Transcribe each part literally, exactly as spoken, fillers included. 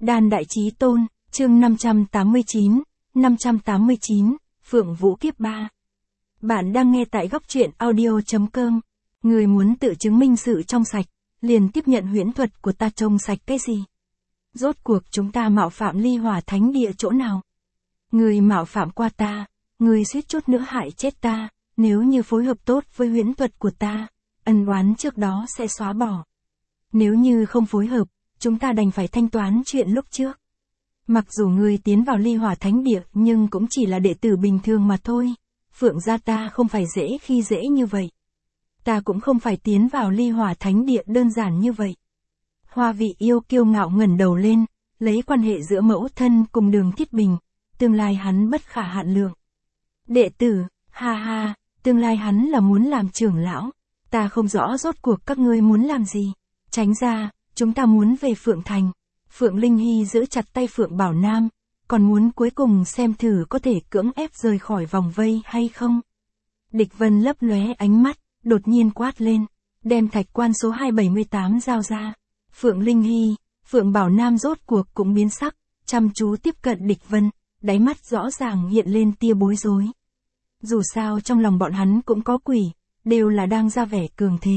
Đan Đại Chí Tôn, chương năm trăm tám mươi chín, năm trăm tám mươi chín, Phượng Vũ Kiếp ba. Bạn đang nghe tại góc truyện audio.com. Người muốn tự chứng minh sự trong sạch, liền tiếp nhận huyễn thuật của ta trông sạch cái gì? Rốt cuộc chúng ta mạo phạm ly hỏa thánh địa chỗ nào? Người mạo phạm qua ta, người suýt chút nữa hại chết ta, nếu như phối hợp tốt với huyễn thuật của ta, ân oán trước đó sẽ xóa bỏ. Nếu như không phối hợp, chúng ta đành phải thanh toán chuyện lúc trước. Mặc dù ngươi tiến vào ly hỏa thánh địa nhưng cũng chỉ là đệ tử bình thường mà thôi. Phượng gia ta không phải dễ khi dễ như vậy. Ta cũng không phải tiến vào ly hỏa thánh địa đơn giản như vậy. Hoa Vị Yêu kiêu ngạo ngẩng đầu lên, lấy quan hệ giữa mẫu thân cùng Đường Thiết Bình, tương lai hắn bất khả hạn lượng. Đệ tử, ha ha, tương lai hắn là muốn làm trưởng lão. Ta không rõ rốt cuộc các ngươi muốn làm gì. Tránh ra, chúng ta muốn về Phượng Thành. Phượng Linh Hy giữ chặt tay Phượng Bảo Nam, còn muốn cuối cùng xem thử có thể cưỡng ép rời khỏi vòng vây hay không. Địch Vân lấp lóe ánh mắt, đột nhiên quát lên, đem thạch quan số hai bảy tám giao ra. Phượng Linh Hy, Phượng Bảo Nam rốt cuộc cũng biến sắc, chăm chú tiếp cận Địch Vân, đáy mắt rõ ràng hiện lên tia bối rối. Dù sao trong lòng bọn hắn cũng có quỷ, đều là đang ra vẻ cường thế.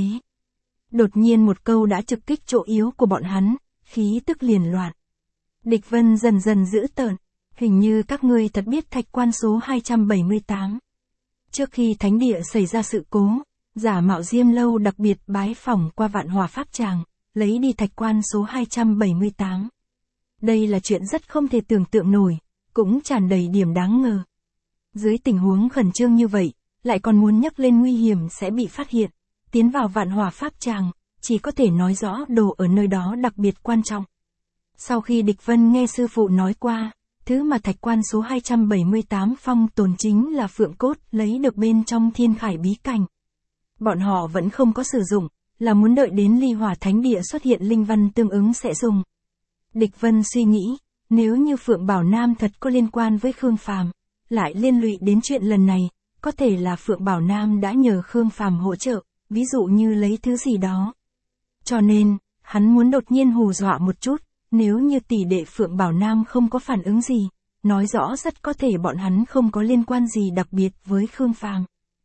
Đột nhiên một câu đã trực kích chỗ yếu của bọn hắn, khí tức liền loạn. Địch Vân dần dần giữ tợn, hình như các ngươi thật biết thạch quan số hai bảy tám. Trước khi thánh địa xảy ra sự cố, giả mạo Diêm Lâu đặc biệt bái phỏng qua Vạn Hỏa Pháp Tràng, lấy đi thạch quan số hai bảy tám. Đây là chuyện rất không thể tưởng tượng nổi, cũng tràn đầy điểm đáng ngờ. Dưới tình huống khẩn trương như vậy, lại còn muốn nhắc lên nguy hiểm sẽ bị phát hiện, tiến vào Vạn Hỏa Pháp Tràng, chỉ có thể nói rõ đồ ở nơi đó đặc biệt quan trọng. Sau khi Địch Vân nghe sư phụ nói qua, thứ mà thạch quan số hai bảy tám phong tồn chính là phượng cốt lấy được bên trong Thiên Khải bí cảnh. Bọn họ vẫn không có sử dụng, là muốn đợi đến ly hỏa thánh địa xuất hiện linh văn tương ứng sẽ dùng. Địch Vân suy nghĩ, nếu như Phượng Bảo Nam thật có liên quan với Khương Phàm, lại liên lụy đến chuyện lần này, có thể là Phượng Bảo Nam đã nhờ Khương Phàm hỗ trợ, ví dụ như lấy thứ gì đó. Cho nên, hắn muốn đột nhiên hù dọa một chút, nếu như tỷ đệ Phượng Bảo Nam không có phản ứng gì, nói rõ rất có thể bọn hắn không có liên quan gì đặc biệt với Khương Phàm.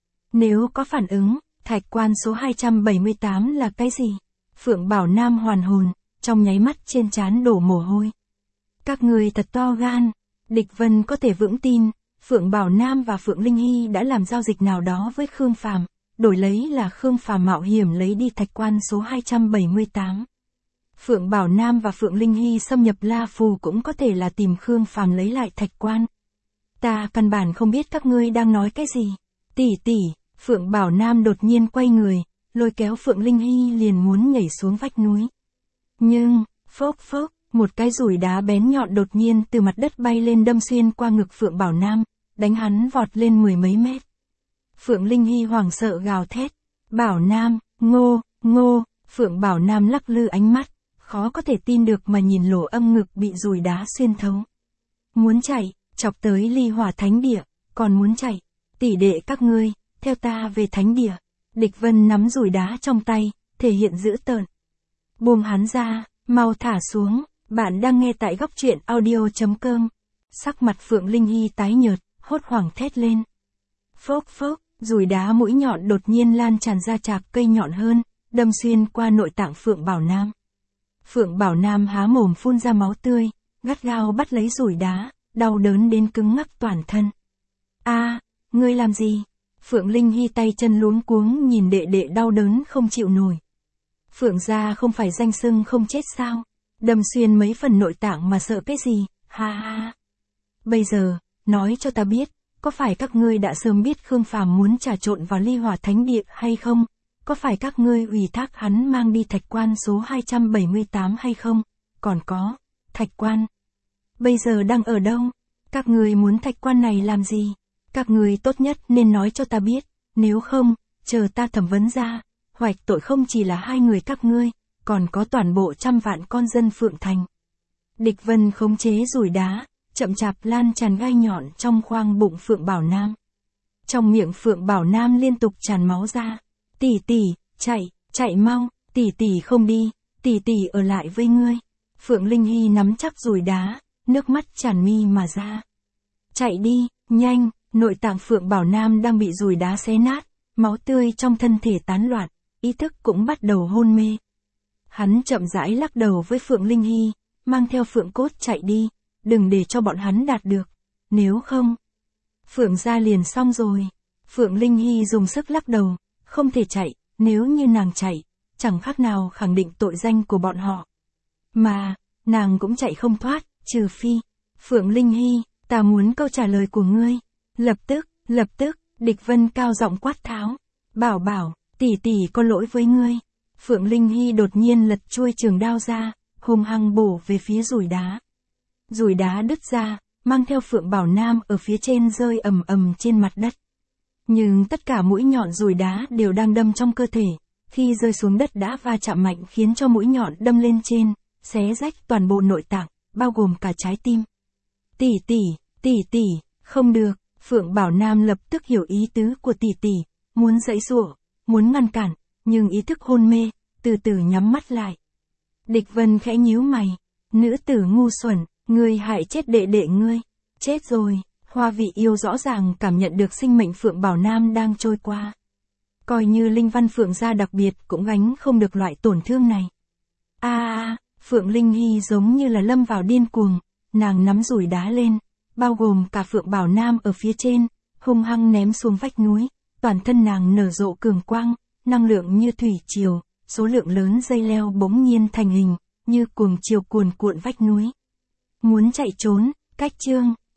Nếu có phản ứng, thạch quan số hai bảy tám là cái gì? Phượng Bảo Nam hoàn hồn, trong nháy mắt trên trán đổ mồ hôi. Các người thật to gan, Địch Vân có thể vững tin, Phượng Bảo Nam và Phượng Linh Hy đã làm giao dịch nào đó với Khương Phàm, đổi lấy là Khương Phàm mạo hiểm lấy đi thạch quan số hai bảy tám. Phượng Bảo Nam và Phượng Linh Hy xâm nhập La Phù cũng có thể là tìm Khương Phàm lấy lại thạch quan. Ta căn bản không biết các ngươi đang nói cái gì. Tỷ tỷ, Phượng Bảo Nam đột nhiên quay người, lôi kéo Phượng Linh Hy liền muốn nhảy xuống vách núi. Nhưng, phốc phốc, một cái rủi đá bén nhọn đột nhiên từ mặt đất bay lên đâm xuyên qua ngực Phượng Bảo Nam, đánh hắn vọt lên mười mấy mét. Phượng Linh Hy hoảng sợ gào thét, Bảo Nam, ngô, ngô, Phượng Bảo Nam lắc lư ánh mắt, khó có thể tin được mà nhìn lỗ âm ngực bị rùi đá xuyên thấu. Muốn chạy, chọc tới ly hỏa thánh địa, còn muốn chạy, tỷ đệ các ngươi, theo ta về thánh địa. Địch Vân nắm rùi đá trong tay, thể hiện dữ tợn. Buông hắn ra, mau thả xuống, bạn đang nghe tại góc truyện audio.com. Sắc mặt Phượng Linh Hy tái nhợt, hốt hoảng thét lên. Phốc phốc, rùi đá mũi nhọn đột nhiên lan tràn ra chạc cây nhọn hơn, đâm xuyên qua nội tạng Phượng Bảo Nam. Phượng Bảo Nam há mồm phun ra máu tươi, gắt gao bắt lấy rùi đá, đau đớn đến cứng ngắc toàn thân. A, ngươi làm gì? Phượng Linh Hy tay chân luống cuống nhìn đệ đệ đau đớn không chịu nổi. Phượng gia không phải danh xưng không chết sao? Đâm xuyên mấy phần nội tạng mà sợ cái gì? Ha ha. Bây giờ, nói cho ta biết, có phải các ngươi đã sớm biết Khương Phàm muốn trà trộn vào ly hỏa thánh địa hay không? Có phải các ngươi ủy thác hắn mang đi thạch quan số hai bảy tám hay không? Còn có, thạch quan. Bây giờ đang ở đâu? Các ngươi muốn thạch quan này làm gì? Các ngươi tốt nhất nên nói cho ta biết, nếu không, chờ ta thẩm vấn ra, hoạch tội không chỉ là hai người các ngươi, còn có toàn bộ trăm vạn con dân Phượng Thành. Địch Vân khống chế rùi đá, chậm chạp lan tràn gai nhọn trong khoang bụng Phượng Bảo Nam. Trong miệng Phượng Bảo Nam liên tục tràn máu ra. Tỷ tỷ, chạy, chạy mau, tỷ tỷ không đi, tỷ tỷ ở lại với ngươi. Phượng Linh Hy nắm chắc dùi đá, nước mắt tràn mi mà ra. Chạy đi, nhanh, nội tạng Phượng Bảo Nam đang bị dùi đá xé nát, máu tươi trong thân thể tán loạn, ý thức cũng bắt đầu hôn mê. Hắn chậm rãi lắc đầu với Phượng Linh Hy, mang theo Phượng cốt chạy đi, đừng để cho bọn hắn đạt được, nếu không, Phượng gia liền xong rồi. Phượng Linh Hy dùng sức lắc đầu, không thể chạy, nếu như nàng chạy, chẳng khác nào khẳng định tội danh của bọn họ. Mà, nàng cũng chạy không thoát, trừ phi. Phượng Linh Hy, ta muốn câu trả lời của ngươi. Lập tức, lập tức, Địch Vân cao giọng quát tháo. Bảo bảo, tỷ tỷ có lỗi với ngươi. Phượng Linh Hy đột nhiên lật chuôi trường đao ra, hung hăng bổ về phía dùi đá. Dùi đá đứt ra, mang theo Phượng Bảo Nam ở phía trên rơi ầm ầm trên mặt đất. Nhưng tất cả mũi nhọn dùi đá đều đang đâm trong cơ thể, khi rơi xuống đất đã va chạm mạnh khiến cho mũi nhọn đâm lên trên, xé rách toàn bộ nội tạng, bao gồm cả trái tim. Tỷ tỷ, tỷ tỷ, không được, Phượng Bảo Nam lập tức hiểu ý tứ của tỷ tỷ, muốn giãy giụa, muốn ngăn cản, nhưng ý thức hôn mê, từ từ nhắm mắt lại. Địch Vân khẽ nhíu mày, nữ tử ngu xuẩn, ngươi hại chết đệ đệ ngươi, chết rồi. Hoa Vị Yêu rõ ràng cảm nhận được sinh mệnh Phượng Bảo Nam đang trôi qua. Coi như linh văn Phượng gia đặc biệt cũng gánh không được loại tổn thương này. A a, Phượng Linh Hy giống như là lâm vào điên cuồng, nàng nắm dùi đá lên, bao gồm cả Phượng Bảo Nam ở phía trên, hung hăng ném xuống vách núi, toàn thân nàng nở rộ cường quang, năng lượng như thủy triều, số lượng lớn dây leo bỗng nhiên thành hình, như cuồng chiều cuồn cuộn vách núi. Muốn chạy trốn, cách chương